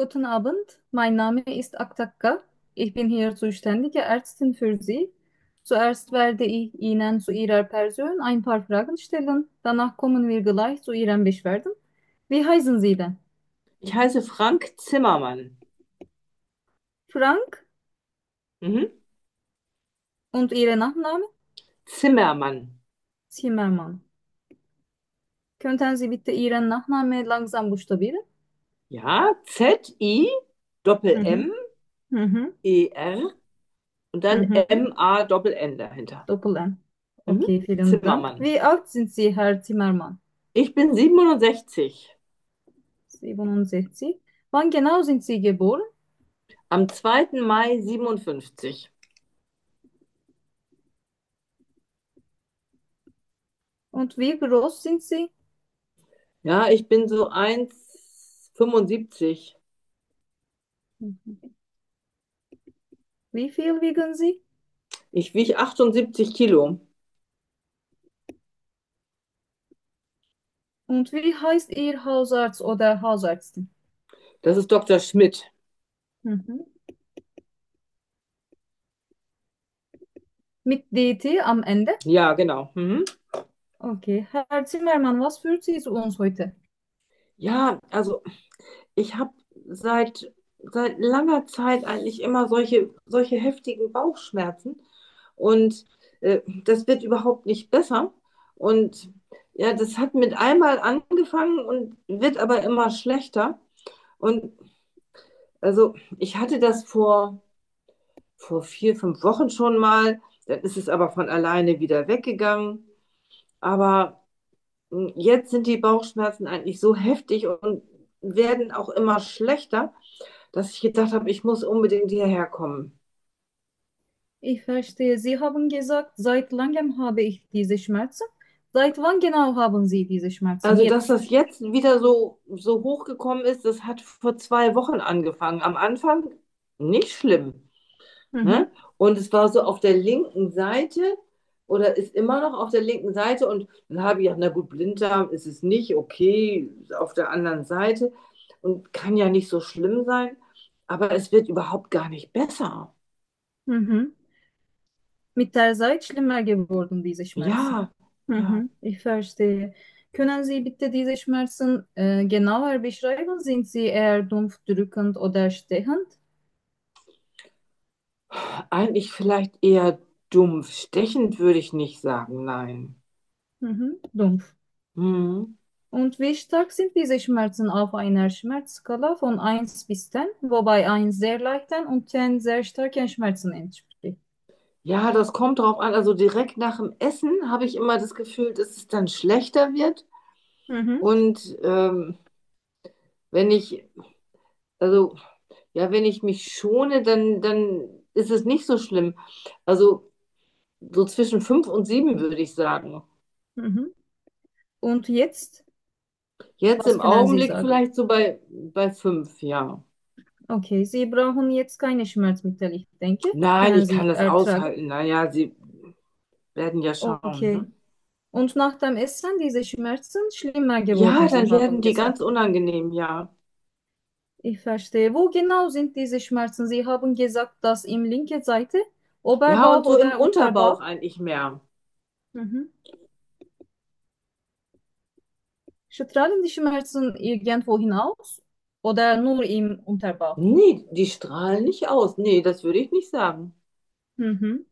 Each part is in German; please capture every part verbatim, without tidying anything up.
Guten Abend, mein Name ist Aktakka. Ich bin hier zuständige Ärztin für Sie. Zuerst werde ich Ihnen zu Ihrer Person ein paar Fragen stellen. Danach kommen wir gleich zu Ihren Beschwerden. Wie heißen Sie denn? Ich heiße Frank Zimmermann. Frank Mhm. und Ihr Nachname? Zimmermann. Zimmermann. Könnten Sie bitte Ihren Nachnamen langsam buchstabieren? Ja, Z I Mhm. Doppel-M Mhm. E R und dann Mhm. M A Doppel N dahinter. Doppel-N. Mhm. Okay, vielen Dank. Zimmermann. Wie alt sind Sie, Herr Zimmermann? Ich bin siebenundsechzig. siebenundsechzig. Wann genau sind Sie geboren? Am zweiten Mai siebenundfünfzig. Und wie groß sind Sie? Ja, ich bin so eins Komma fünfundsiebzig. Mhm. Wie viel wiegen Sie? Ich wiege achtundsiebzig Kilo. Und wie heißt Ihr Hausarzt oder Hausärztin? Das ist Doktor Schmidt. Mhm. Mit D T am Ende? Ja, genau. Mhm. Okay. Herr Zimmermann, was führt Sie zu uns heute? Ja, also ich habe seit, seit langer Zeit eigentlich immer solche, solche heftigen Bauchschmerzen und äh, das wird überhaupt nicht besser. Und ja, das hat mit einmal angefangen und wird aber immer schlechter. Und also ich hatte das vor, vor vier, fünf Wochen schon mal, dann ist es aber von alleine wieder weggegangen. Aber mh, jetzt sind die Bauchschmerzen eigentlich so heftig und werden auch immer schlechter, dass ich gedacht habe, ich muss unbedingt hierher kommen. Ich verstehe. Sie haben gesagt, seit langem habe ich diese Schmerzen. Seit wann genau haben Sie diese Schmerzen? Also, dass Jetzt. das jetzt wieder so, so hochgekommen ist, das hat vor zwei Wochen angefangen. Am Anfang nicht schlimm, Mhm. ne? Und es war so auf der linken Seite oder ist immer noch auf der linken Seite. Und dann habe ich gedacht, na gut, Blinddarm ist es nicht, okay, ist auf der anderen Seite und kann ja nicht so schlimm sein. Aber es wird überhaupt gar nicht besser. Mhm. Mit der Zeit schlimmer geworden, diese Schmerzen. Ja, ja. Mhm. Ich verstehe. Können Sie bitte diese Schmerzen äh, genauer beschreiben? Sind sie eher dumpf, drückend oder stechend? Eigentlich vielleicht eher dumpf. Stechend würde ich nicht sagen, nein. Mhm. Dumpf. Hm. Und wie stark sind diese Schmerzen auf einer Schmerzskala von eins bis zehn, wobei eins sehr leichten und zehn sehr starken Schmerzen entspricht? Ja, das kommt drauf an. Also direkt nach dem Essen habe ich immer das Gefühl, dass es dann schlechter wird. Mhm. Und ähm, wenn ich, also ja, wenn ich mich schone, dann, dann ist es nicht so schlimm. Also so zwischen fünf und sieben würde ich sagen. Mhm. Und jetzt, Jetzt was im können Sie Augenblick sagen? vielleicht so bei, bei fünf, ja. Okay, Sie brauchen jetzt keine Schmerzmittel, ich denke. Nein, Können ich kann Sie das ertragen? aushalten. Naja, Sie werden ja schauen. Okay. Ne? Und nach dem Essen diese Schmerzen schlimmer Ja, geworden, Sie dann werden haben die gesagt. ganz unangenehm, ja. Ich verstehe. Wo genau sind diese Schmerzen? Sie haben gesagt, dass im linken Seite, Ja, und Oberbauch so im oder Unterbauch Unterbauch. eigentlich mehr. Mhm. Strahlen die Schmerzen irgendwo hinaus oder nur im Unterbauch? Nee, die strahlen nicht aus. Nee, das würde ich nicht sagen. Mhm.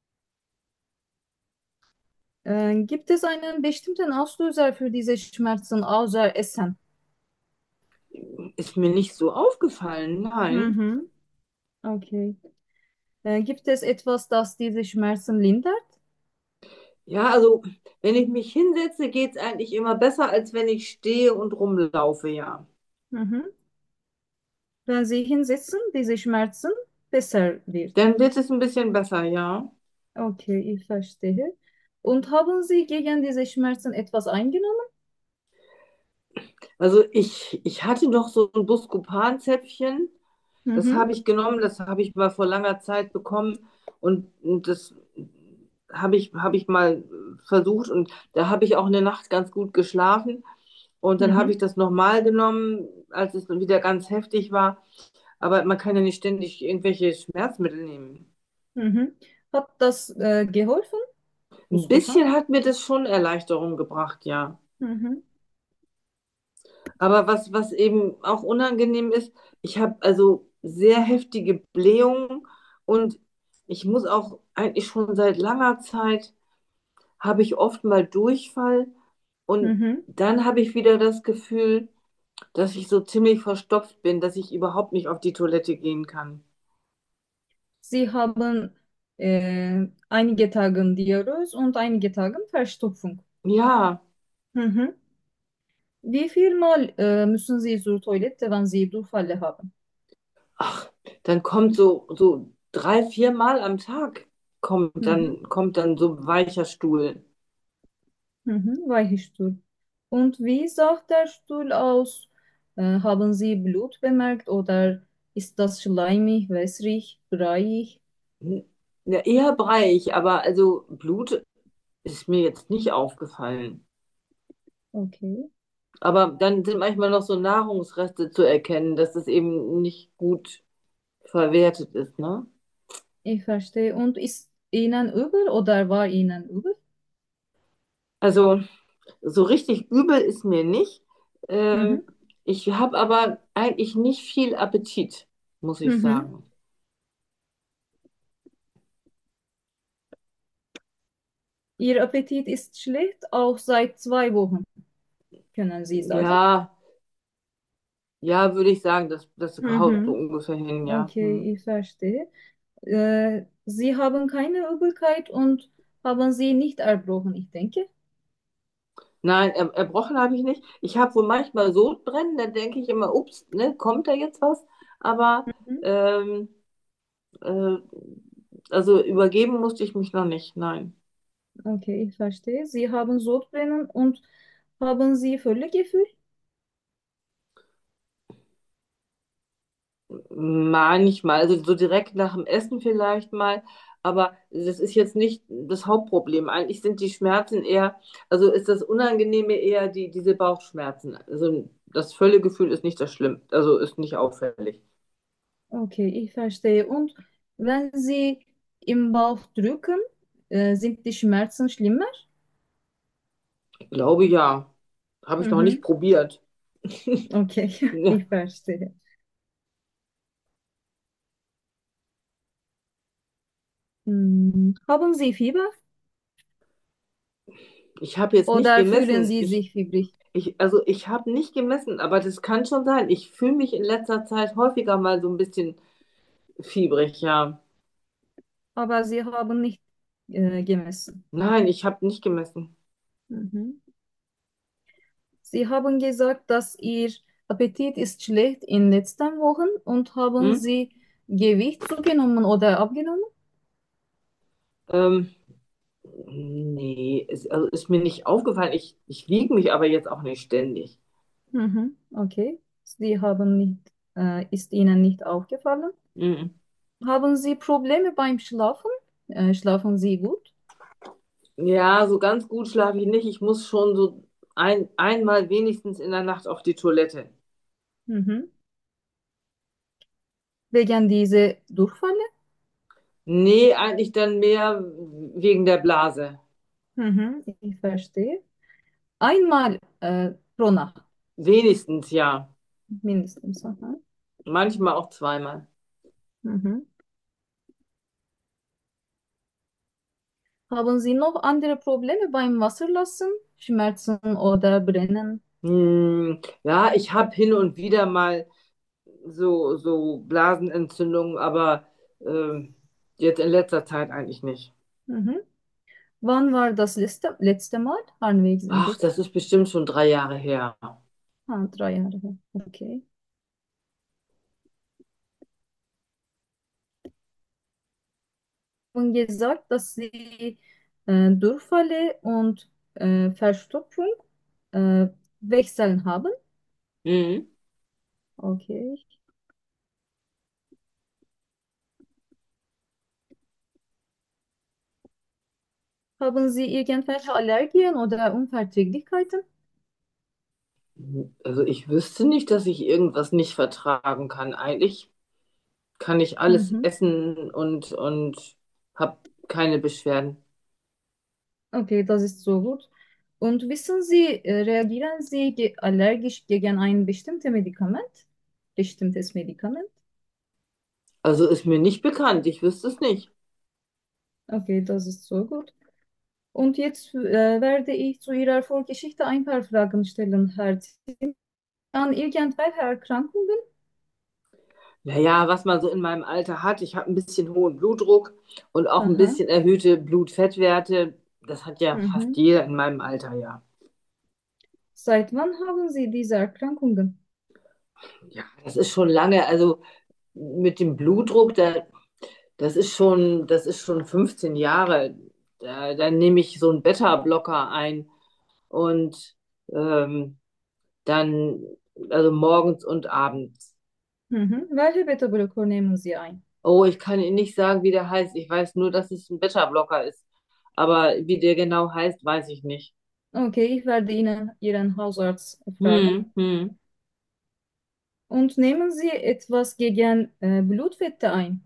Äh, gibt es einen bestimmten Auslöser für diese Schmerzen außer Essen? Ist mir nicht so aufgefallen, nein. Mhm. Okay. Äh, gibt es etwas, das diese Schmerzen lindert? Ja, also wenn ich mich hinsetze, geht es eigentlich immer besser, als wenn ich stehe und rumlaufe, ja. Mhm. Wenn Sie hinsetzen, diese Schmerzen besser wird. Dann wird es ein bisschen besser, ja. Okay, ich verstehe. Und haben Sie gegen diese Schmerzen etwas eingenommen? Also ich, ich hatte noch so ein Buscopan-Zäpfchen. Das Mhm. habe ich genommen, das habe ich mal vor langer Zeit bekommen und, und das habe ich, habe ich mal versucht und da habe ich auch eine Nacht ganz gut geschlafen. Und dann habe Mhm. ich das nochmal genommen, als es wieder ganz heftig war. Aber man kann ja nicht ständig irgendwelche Schmerzmittel nehmen. Mhm. Hat das äh, geholfen? Ein Gut getan? bisschen hat mir das schon Erleichterung gebracht, ja. Mhm. Aber was, was eben auch unangenehm ist, ich habe also sehr heftige Blähungen und ich muss auch eigentlich schon seit langer Zeit, habe ich oft mal Durchfall und Mhm. dann habe ich wieder das Gefühl, dass ich so ziemlich verstopft bin, dass ich überhaupt nicht auf die Toilette gehen kann. Sie haben äh, einige Tage Diarrhoe und einige Tage Verstopfung. Ja, Mhm. Wie viel Mal äh, müssen Sie zur Toilette, wenn Sie Durchfälle haben? ach, dann kommt so, so drei, vier Mal am Tag kommt Mhm. dann, kommt dann so weicher Stuhl. Mhm. Weichstuhl. Und wie sah der Stuhl aus? Äh, haben Sie Blut bemerkt oder ist das schleimig, wässrig, breiig? Ja, eher breiig, aber also Blut ist mir jetzt nicht aufgefallen. Okay, Aber dann sind manchmal noch so Nahrungsreste zu erkennen, dass das eben nicht gut verwertet ist, ne? ich verstehe. Und ist Ihnen übel oder war Ihnen übel? Also so richtig übel ist mir nicht. Mhm. Ähm, Ich habe aber eigentlich nicht viel Appetit, muss ich Mhm. sagen. Ihr Appetit ist schlecht, auch seit zwei Wochen, können Sie sagen. Ja, ja, würde ich sagen, das, das haut so Mhm. ungefähr hin, ja. Hm. Okay, ich verstehe. Äh, Sie haben keine Übelkeit und haben Sie nicht erbrochen, ich denke. Nein, er, erbrochen habe ich nicht. Ich habe wohl manchmal Sodbrennen, da denke ich immer, ups, ne, kommt da jetzt was? Aber Mhm. ähm, äh, also übergeben musste ich mich noch nicht, nein. Okay, ich verstehe. Sie haben Sodbrennen und haben Sie Völlegefühl? Manchmal, also so direkt nach dem Essen vielleicht mal, aber das ist jetzt nicht das Hauptproblem. Eigentlich sind die Schmerzen eher, also ist das Unangenehme eher die, diese Bauchschmerzen. Also das Völlegefühl ist nicht das Schlimm, also ist nicht auffällig. Okay, ich verstehe. Und wenn Sie im Bauch drücken, äh, sind die Schmerzen schlimmer? Ich glaube ja. Habe ich noch nicht Mhm. probiert. Okay, Ja. ich verstehe. Hm. Haben Sie Fieber Ich habe jetzt nicht oder fühlen gemessen. Sie Ich, sich fiebrig? ich, also ich habe nicht gemessen, aber das kann schon sein. Ich fühle mich in letzter Zeit häufiger mal so ein bisschen fiebrig, ja. Aber Sie haben nicht äh, gemessen. Nein, ich habe nicht gemessen. Mhm. Sie haben gesagt, dass Ihr Appetit ist schlecht in den letzten Wochen und haben Hm? Sie Gewicht zugenommen oder abgenommen? Ähm, nee, es, also ist mir nicht aufgefallen. Ich, ich wiege mich aber jetzt auch nicht ständig. Mhm. Okay. Sie haben nicht, äh, ist Ihnen nicht aufgefallen? Mhm. Haben Sie Probleme beim Schlafen? Äh, schlafen Sie gut? Ja, so ganz gut schlafe ich nicht. Ich muss schon so ein, einmal wenigstens in der Nacht auf die Toilette. Mhm. Wegen dieser Durchfälle? Nee, eigentlich dann mehr wegen der Blase. Mhm. Ich verstehe. Einmal äh, pro Nacht Wenigstens, ja. mindestens. Aha. Manchmal auch zweimal. Mhm. Haben Sie noch andere Probleme beim Wasserlassen? Schmerzen oder Brennen? Hm, ja, ich habe hin und wieder mal so, so Blasenentzündungen, aber ähm, jetzt in letzter Zeit eigentlich nicht. Mhm. Wann war das letzte, letzte Mal? Ach, Harnwegsentzündung? das ist bestimmt schon drei Jahre her. Ah, drei Jahre her. Okay. Und gesagt, dass Sie äh, Durchfälle und äh, Verstopfung äh, wechseln haben. Mhm. Okay. Haben Sie irgendwelche Allergien oder Unverträglichkeiten? Also ich wüsste nicht, dass ich irgendwas nicht vertragen kann. Eigentlich kann ich alles Mhm. essen und, und habe keine Beschwerden. Okay, das ist so gut. Und wissen Sie, äh, reagieren Sie ge allergisch gegen ein bestimmtes Medikament? Bestimmtes Medikament? Also ist mir nicht bekannt, ich wüsste es nicht. Okay, das ist so gut. Und jetzt äh, werde ich zu Ihrer Vorgeschichte ein paar Fragen stellen, Herr Zinn. An irgendwelche Erkrankungen? Naja, was man so in meinem Alter hat, ich habe ein bisschen hohen Blutdruck und auch ein Aha. bisschen erhöhte Blutfettwerte. Das hat ja fast Mhm. jeder in meinem Alter, ja. Seit wann haben Sie diese Erkrankungen? Ja, das ist schon lange, also mit dem Blutdruck, da, das ist schon, das ist schon fünfzehn Jahre. Da, da nehme ich so einen Beta-Blocker ein und ähm, dann, also morgens und abends. Mhm. Welche Beta-Blocker nehmen Sie ein? Oh, ich kann Ihnen nicht sagen, wie der heißt. Ich weiß nur, dass es ein Beta-Blocker ist. Aber wie der genau heißt, weiß ich nicht. Okay, ich werde Ihnen Ihren Hausarzt fragen. Hm, hm. Und nehmen Sie etwas gegen äh, Blutfette ein?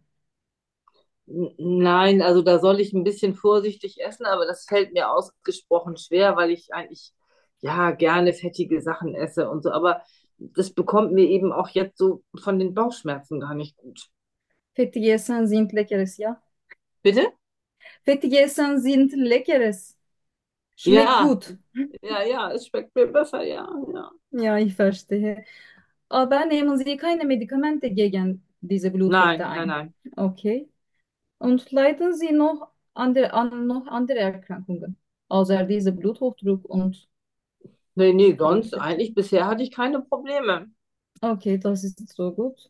N- Nein, also da soll ich ein bisschen vorsichtig essen, aber das fällt mir ausgesprochen schwer, weil ich eigentlich ja gerne fettige Sachen esse und so. Aber das bekommt mir eben auch jetzt so von den Bauchschmerzen gar nicht gut. Fettige Essen sind leckeres, ja? Bitte? Fettige Essen sind leckeres. Schmeckt Ja, gut. ja, ja, es schmeckt mir besser, ja, ja. Ja, ich verstehe. Aber nehmen Sie keine Medikamente gegen diese Blutfette Nein, nein, ein? nein. Okay. Und leiden Sie noch andere, an noch andere Erkrankungen, außer diese Bluthochdruck und Nee, nee, sonst Blutfette? eigentlich bisher hatte ich keine Probleme. Okay, das ist so gut.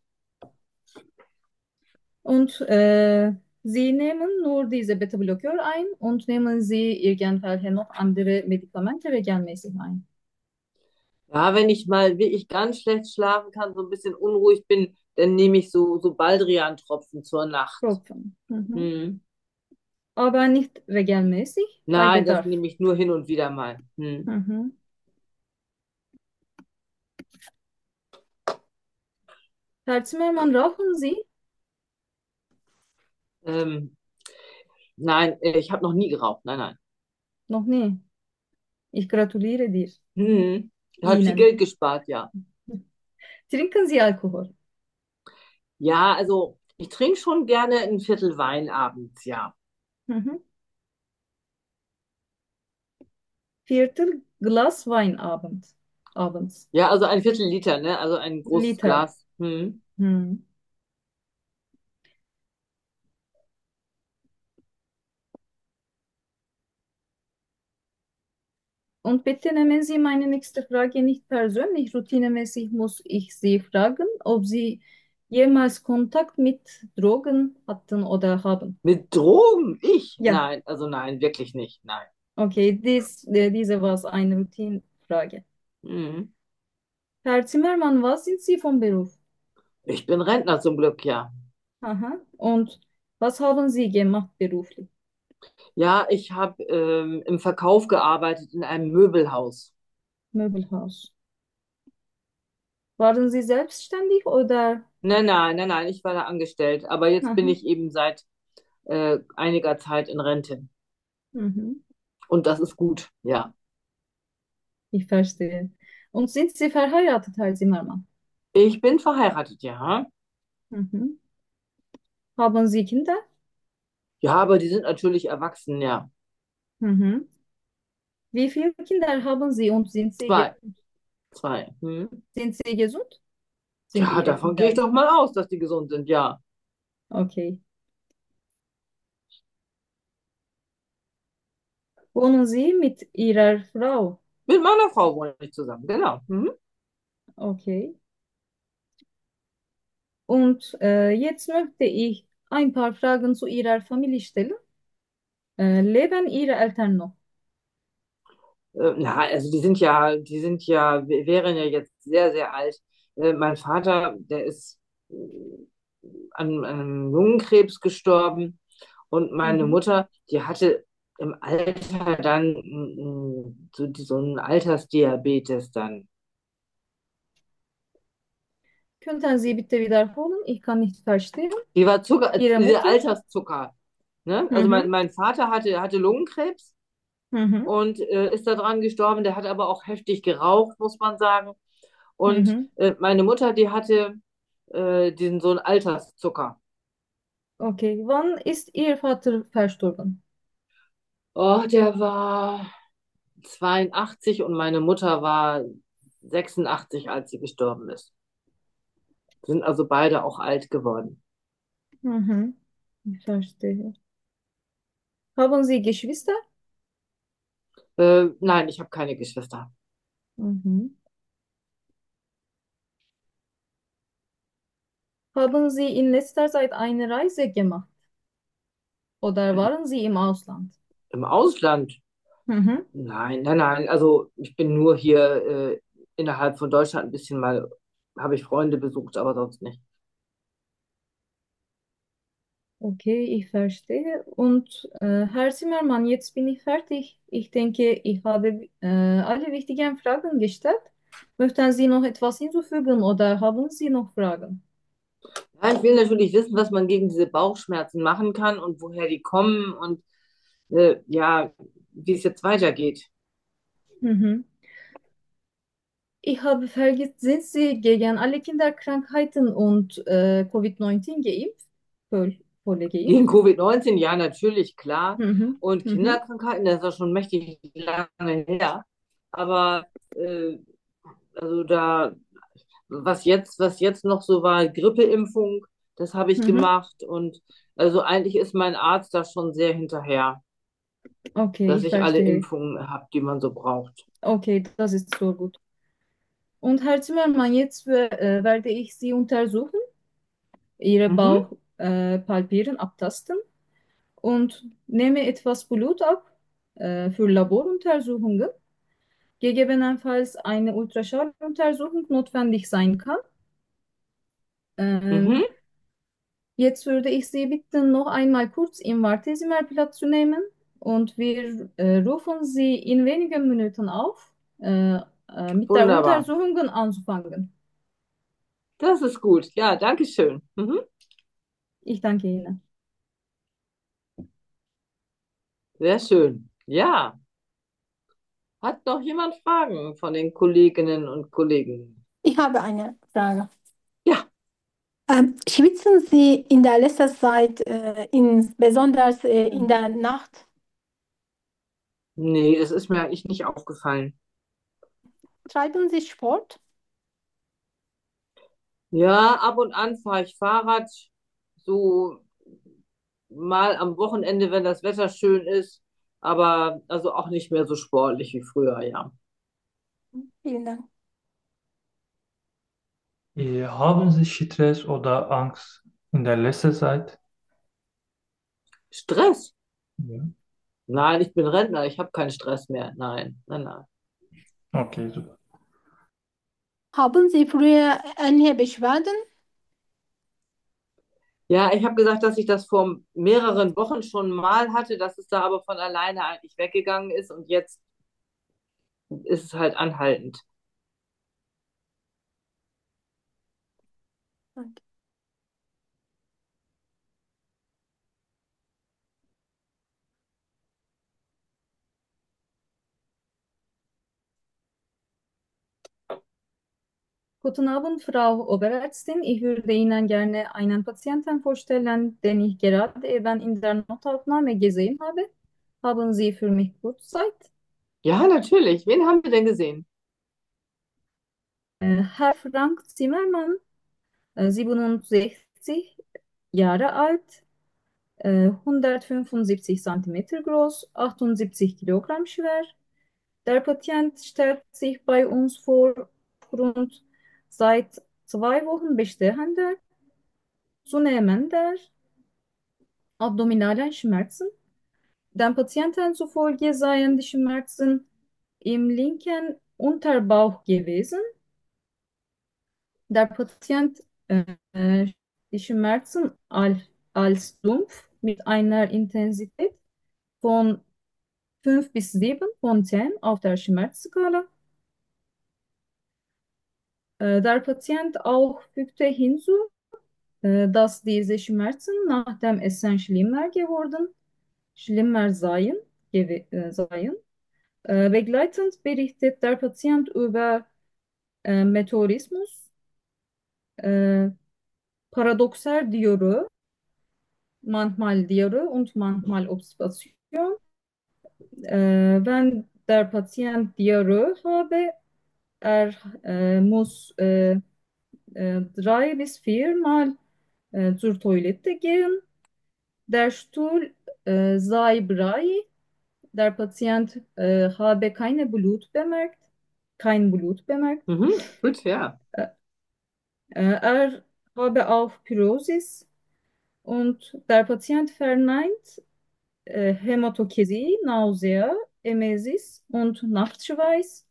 Und äh, Sie nehmen nur diese Beta-Blocker ein und nehmen Sie irgendwelche noch andere Medikamente regelmäßig ein. Ja, wenn ich mal wirklich ganz schlecht schlafen kann, so ein bisschen unruhig bin, dann nehme ich so, so Baldrian-Tropfen zur Nacht. Tropfen. Mhm. Hm. Aber nicht regelmäßig, bei Nein, das Bedarf. nehme ich nur hin und wieder mal. Hm. Mhm. Herr Zimmermann, rauchen Sie? Ähm, nein, äh, ich habe noch nie geraucht. Nein, nein. Noch nie. Ich gratuliere dir, Hm. Hat viel Ihnen. Geld gespart, ja. Trinken Sie Alkohol? Ja, also ich trinke schon gerne ein Viertel Wein abends, ja. Mhm. Viertel Glas Wein abend, abends. Ja, also ein Viertel Liter, ne? Also ein großes Liter. Glas. Hm. Hm. Und bitte nehmen Sie meine nächste Frage nicht persönlich. Routinemäßig muss ich Sie fragen, ob Sie jemals Kontakt mit Drogen hatten oder haben. Mit Drogen? Ich? Ja, Nein, also nein, wirklich nicht. Nein. okay, dies, äh, diese war eine Routinefrage. Hm. Herr Zimmermann, was sind Sie vom Beruf? Ich bin Rentner zum Glück, ja. Aha. Und was haben Sie gemacht beruflich? Ja, ich habe ähm, im Verkauf gearbeitet in einem Möbelhaus. Möbelhaus. Waren Sie selbstständig oder? Nein, nein, nein, nein, ich war da angestellt. Aber jetzt bin Aha. ich eben seit äh, einiger Zeit in Rente. Mhm. Und das ist gut, ja. Ich verstehe. Und sind Sie verheiratet, Herr Zimmermann? Ich bin verheiratet, ja. Mhm. Haben Sie Kinder? Ja, aber die sind natürlich erwachsen, ja. Mhm. Wie viele Kinder haben Sie und sind sie, ge Zwei, zwei. Hm. sind sie gesund? Sind Ja, Ihre davon gehe Kinder? ich doch mal aus, dass die gesund sind, ja. Okay. Wohnen Sie mit Ihrer Frau? Mit meiner Frau wohne ich zusammen, genau. Mhm. Okay. Und äh, jetzt möchte ich ein paar Fragen zu Ihrer Familie stellen. Äh, leben Ihre Eltern noch? Äh, na, also die sind ja, die sind ja, wären ja jetzt sehr, sehr alt. Äh, mein Vater, der ist äh, an, an einem Lungenkrebs gestorben und meine Mhm. Mutter, die hatte im Alter dann mm, so, die- so einen Altersdiabetes dann. Könnten Sie bitte wiederholen? Ich kann nicht verstehen. Die war Zucker, äh, Ihre dieser Mutter? Alterszucker. Ne? Hı Also hı, mein, mein Vater hatte, hatte Lungenkrebs hı hı, und äh, ist daran gestorben. Der hat aber auch heftig geraucht, muss man sagen. hı Und hı. äh, meine Mutter, die hatte äh, diesen so einen Alterszucker. Okay. Wann ist Ihr Vater verstorben? Oh, der war zweiundachtzig und meine Mutter war sechsundachtzig, als sie gestorben ist. Sind also beide auch alt geworden. Hı hı. Ich verstehe. Haben Sie Geschwister? Äh, nein, ich habe keine Geschwister. Hı hı. Haben Sie in letzter Zeit eine Reise gemacht? Oder waren Sie im Ausland? Im Ausland? Hı hı. Nein, nein, nein. Also ich bin nur hier äh, innerhalb von Deutschland ein bisschen mal, habe ich Freunde besucht, aber sonst nicht. Okay, ich verstehe. Und äh, Herr Zimmermann, jetzt bin ich fertig. Ich denke, ich habe äh, alle wichtigen Fragen gestellt. Möchten Sie noch etwas hinzufügen oder haben Sie noch Fragen? Ja, ich will natürlich wissen, was man gegen diese Bauchschmerzen machen kann und woher die kommen und äh, ja, wie es jetzt weitergeht. Hı hı. Ich habe vergessen, sind Sie gegen alle Kinderkrankheiten und äh, Covid neunzehn geimpft? Voll, voll Gegen geimpft? Covid neunzehn, ja, natürlich, klar. Hı hı. Und Hı hı. Kinderkrankheiten, das ist ja schon mächtig lange her. Aber äh, also da, was jetzt, was jetzt noch so war, Grippeimpfung, das habe Hı ich hı. gemacht. Und also eigentlich ist mein Arzt da schon sehr hinterher, Okay, dass ich ich alle verstehe. Impfungen habe, die man so braucht. Okay, das ist so gut. Und Herr Zimmermann, jetzt äh, werde ich Sie untersuchen, Ihre Mhm, Bauch äh, palpieren, abtasten und nehme etwas Blut ab äh, für Laboruntersuchungen. Gegebenenfalls eine Ultraschalluntersuchung notwendig sein kann. Ähm, mhm. Jetzt würde ich Sie bitten, noch einmal kurz im Wartezimmerplatz zu nehmen und wir äh, rufen Sie in wenigen Minuten auf, äh, äh, mit der Wunderbar. Untersuchung anzufangen. Das ist gut. Ja, danke schön. Mhm. Ich danke Ihnen. Sehr schön. Ja, hat noch jemand Fragen von den Kolleginnen und Kollegen? Ich habe eine Frage. Ja, Ähm, schwitzen Sie in der letzten Zeit, äh, in, besonders äh, in Mhm. der Nacht? nee, das ist mir eigentlich nicht aufgefallen. Treiben Sie Sport? Ja, ab und an fahre ich Fahrrad, so mal am Wochenende, wenn das Wetter schön ist, aber also auch nicht mehr so sportlich wie früher, ja. Vielen Dank. Äh, Haben Sie Stress oder Angst in der letzten Zeit? Stress? Ja. Nein, ich bin Rentner, ich habe keinen Stress mehr. Nein, nein, nein. Okay, super. Haben Sie früher eine Beschwerden? Ja, ich habe gesagt, dass ich das vor mehreren Wochen schon mal hatte, dass es da aber von alleine eigentlich weggegangen ist und jetzt ist es halt anhaltend. Danke. Guten Abend, Frau Oberärztin. Ich würde Ihnen gerne einen Patienten vorstellen, den ich gerade eben in der Notaufnahme gesehen habe. Haben Sie für mich kurz Zeit? Ja, natürlich. Wen haben wir denn gesehen? Äh, Herr Frank Zimmermann, äh, siebenundsechzig Jahre alt, äh, hundertfünfundsiebzig Zentimeter groß, achtundsiebzig Kilogramm schwer. Der Patient stellt sich bei uns vor aufgrund seit zwei Wochen bestehender, zunehmender abdominalen Schmerzen. Dem Patienten zufolge seien die Schmerzen im linken Unterbauch gewesen. Der Patient äh, die Schmerzen als, als dumpf mit einer Intensität von fünf bis sieben von zehn auf der Schmerzskala. Äh, der Patient auch fügte hinzu, äh, dass diese Schmerzen nach dem Essen schlimmer geworden, schlimmer seien, gewe- äh, seien. Äh, begleitend berichtet der Patient über äh, Meteorismus, äh, paradoxal Diarrhoe, manchmal Diarrhoe und manchmal Obstipation. Äh, wenn der Patient Diarrhoe habe, er äh, muss äh, äh, drei bis viermal äh, zur Toilette gehen. Der Stuhl äh, sei brei, der Patient äh, habe keine Blut bemerkt, kein Blut bemerkt. Mhm. Gut, ja. Äh, er habe auch Pyrosis und der Patient verneint äh, Hämatokäsie, Nausea, Emesis und Nachtschweiß.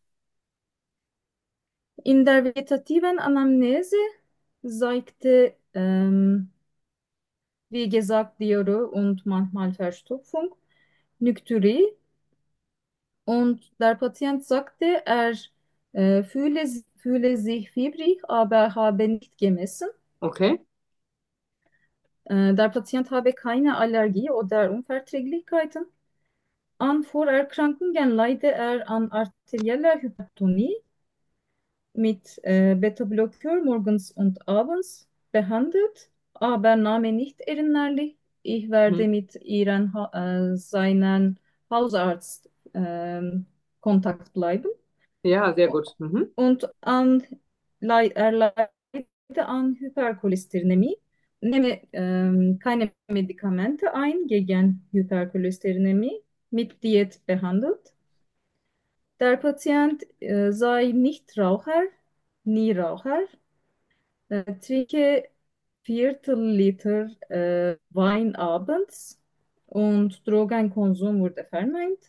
In der vegetativen Anamnese zeigte, ähm, wie gesagt, Diarrhoe und manchmal Verstopfung, Nykturie. Und der Patient sagte, er äh, fühle, fühle sich fiebrig, aber habe nicht gemessen. Okay. Äh, der Patient habe keine Allergie oder Unverträglichkeiten. An Vorerkrankungen leide er an arterieller Hypertonie mit äh, Beta-Blocker morgens und abends behandelt, aber Name nicht erinnerlich. Ich Mhm. werde mit Ihren, Ha- äh, seinen Hausarzt ähm, Kontakt bleiben. Ja, sehr gut. Mhm. Und an, lei- er leide an Hypercholesterinämie, nehme ähm, keine Medikamente ein gegen Hypercholesterinämie, mit Diät behandelt. Der Patient äh, sei nicht Raucher, nie Raucher, äh, trinke Viertel Liter äh, Wein abends und Drogenkonsum wurde verneint.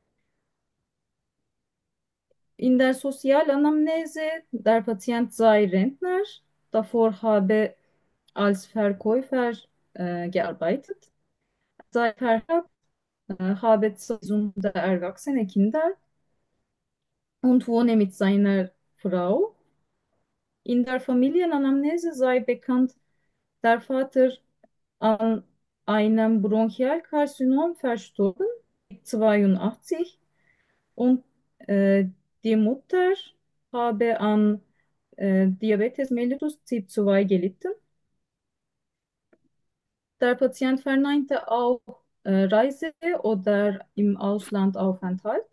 In der Sozialanamnese, der Patient sei Rentner, davor habe als Verkäufer äh, gearbeitet, sei verheiratet, äh, habe zwei gesunde erwachsene Kinder und wohne mit seiner Frau. In der Familienanamnese sei bekannt, der Vater an einem Bronchialkarzinom verstorben, zweiundachtzig, und äh, die Mutter habe an äh, Diabetes mellitus Typ zwei gelitten. Der Patient verneinte auch äh, Reise oder im Ausland Aufenthalt.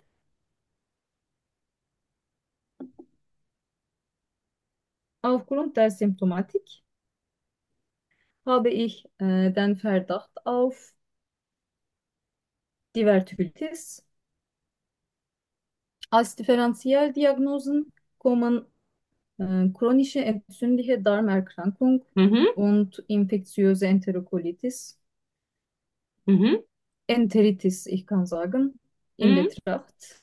Aufgrund der Symptomatik habe ich äh, den Verdacht auf Diverticulitis. Als Differentialdiagnosen kommen äh, chronische entzündliche Darmerkrankung Mhm. und infektiöse Enterokolitis, Mhm. Enteritis, ich kann sagen, in Mhm. Betracht.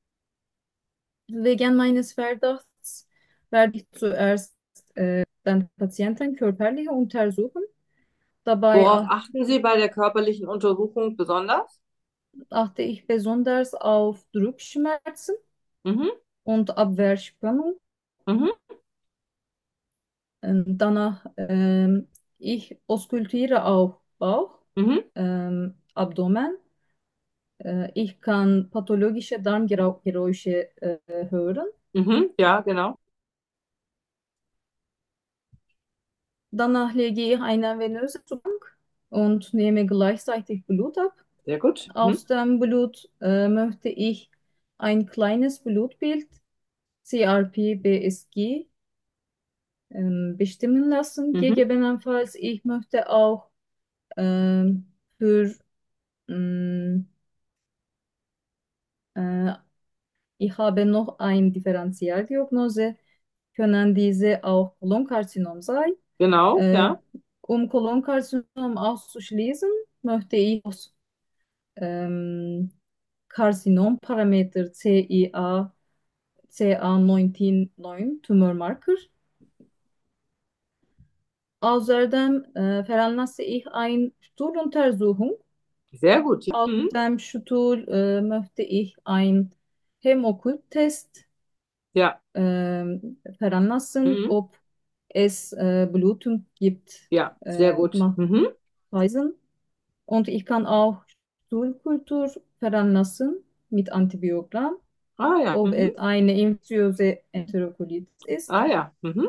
Wegen meines Verdachts werde ich zuerst äh, den Patienten körperlich untersuchen. Dabei Worauf ach- achten Sie bei der körperlichen Untersuchung besonders? achte ich besonders auf Druckschmerzen Mhm. und Abwehrspannung. Mhm. Ähm, danach, ähm, ich auskultiere auch Bauch, Mhm. ähm, Abdomen. Äh, ich kann pathologische Darmgeräusche äh, hören. Mhm. Ja, genau. Danach lege ich eine venöse Zugang und nehme gleichzeitig Blut ab. Sehr gut. Mhm. Aus dem Blut äh, möchte ich ein kleines Blutbild, C R P, B S G, ähm, bestimmen lassen. Mhm. Gegebenenfalls, ich möchte auch ähm, für, mh, äh, ich habe noch eine Differentialdiagnose, können diese auch Kolonkarzinom sein. Genau, Äh, ja. um Kolonkarzinom auszuschließen, möchte ich aus ähm, Karzinomparameter C I A, C A neunzehn Tumormarker. Außerdem äh, veranlasse ich eine Stuhluntersuchung. Sehr gut. Aus Mhm. dem Stuhl äh, möchte ich einen Hämokult-Test Ja. ähm, veranlassen, Mhm. ob es äh, Blutung gibt, Ja, sehr äh, gut. nach Mhm. Speisen. Und ich kann auch Stuhlkultur veranlassen mit Antibiogramm, Ah ja. ob Mhm. es eine infektiöse Enterokolitis ist. Ah ja. Mhm.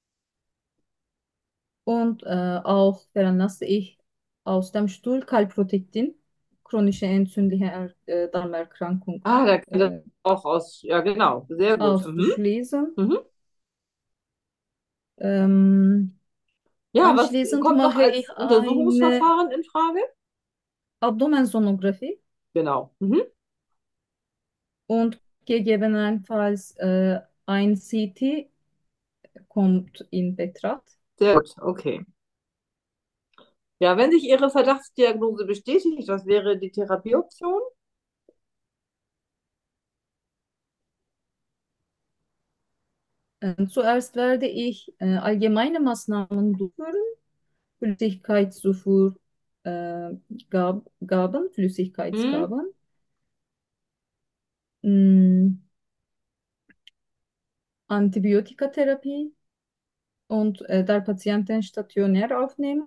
Und äh, auch veranlasse ich aus dem Stuhl Kalprotektin, chronische entzündliche äh, Darmerkrankung, Ah, da kann das äh, auch aus. Ja, genau. Sehr gut. Mhm. auszuschließen. Mhm. Ähm, Ja, was Anschließend kommt noch mache als ich eine Untersuchungsverfahren in Frage? Abdomensonographie Genau. Mhm. und gegebenenfalls äh, ein C T kommt in Betracht. Sehr gut. Okay. Ja, wenn sich Ihre Verdachtsdiagnose bestätigt, was wäre die Therapieoption? Äh, zuerst werde ich äh, allgemeine Maßnahmen durchführen, Flüssigkeitszufuhr, äh, Gab Gaben, Hm? Flüssigkeitsgaben, mh, Antibiotikatherapie und äh, der Patienten stationär aufnehmen.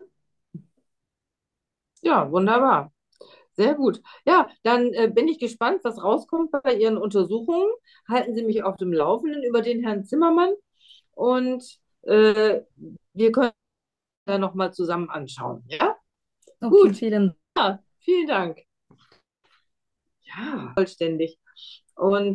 Ja, wunderbar. Sehr gut. Ja, dann äh, bin ich gespannt, was rauskommt bei Ihren Untersuchungen. Halten Sie mich auf dem Laufenden über den Herrn Zimmermann und äh, wir können da nochmal zusammen anschauen. Ja, Okay, gut. vielen Dank. Ja, vielen Dank. Ja, vollständig. Und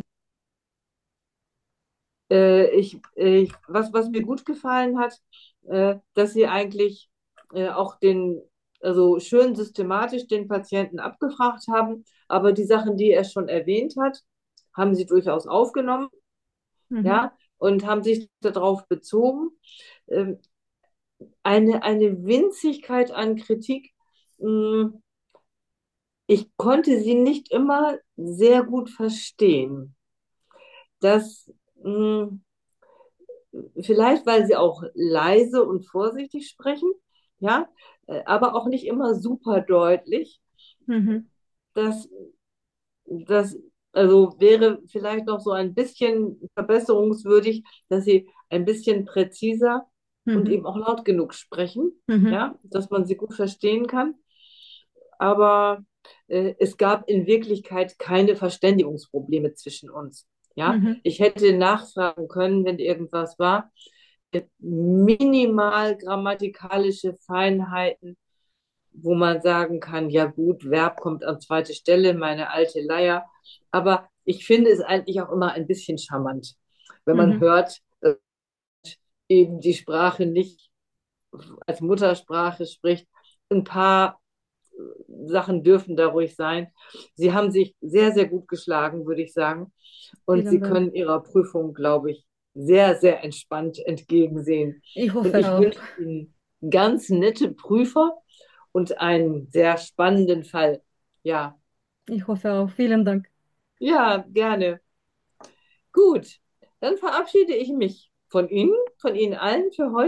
äh, ich, ich, was, was mir gut gefallen hat, äh, dass Sie eigentlich äh, auch den, also schön systematisch den Patienten abgefragt haben, aber die Sachen, die er schon erwähnt hat, haben Sie durchaus aufgenommen, Mhm. ja, und haben sich darauf bezogen. Ähm, eine, eine Winzigkeit an Kritik. mh, Ich konnte sie nicht immer sehr gut verstehen. Das, mh, vielleicht, weil sie auch leise und vorsichtig sprechen, ja, äh, aber auch nicht immer super deutlich. Mhm. Das, das also wäre vielleicht noch so ein bisschen verbesserungswürdig, dass sie ein bisschen präziser und Mhm. eben auch laut genug sprechen, Mhm. ja, dass man sie gut verstehen kann. Aber äh, es gab in Wirklichkeit keine Verständigungsprobleme zwischen uns. Ja, Mhm. ich hätte nachfragen können, wenn irgendwas war. Minimal grammatikalische Feinheiten, wo man sagen kann, ja gut, Verb kommt an zweite Stelle, meine alte Leier. Aber ich finde es eigentlich auch immer ein bisschen charmant, wenn man Mhm. hört, dass eben die Sprache nicht als Muttersprache spricht. Ein paar Sachen dürfen da ruhig sein. Sie haben sich sehr, sehr gut geschlagen, würde ich sagen. Und Vielen Sie Dank. können Ihrer Prüfung, glaube ich, sehr, sehr entspannt entgegensehen. Ich Und hoffe ich auch. wünsche Ihnen ganz nette Prüfer und einen sehr spannenden Fall. Ja, Ich hoffe auch. Vielen Dank. ja, gerne. Gut, dann verabschiede ich mich von Ihnen, von Ihnen allen für heute.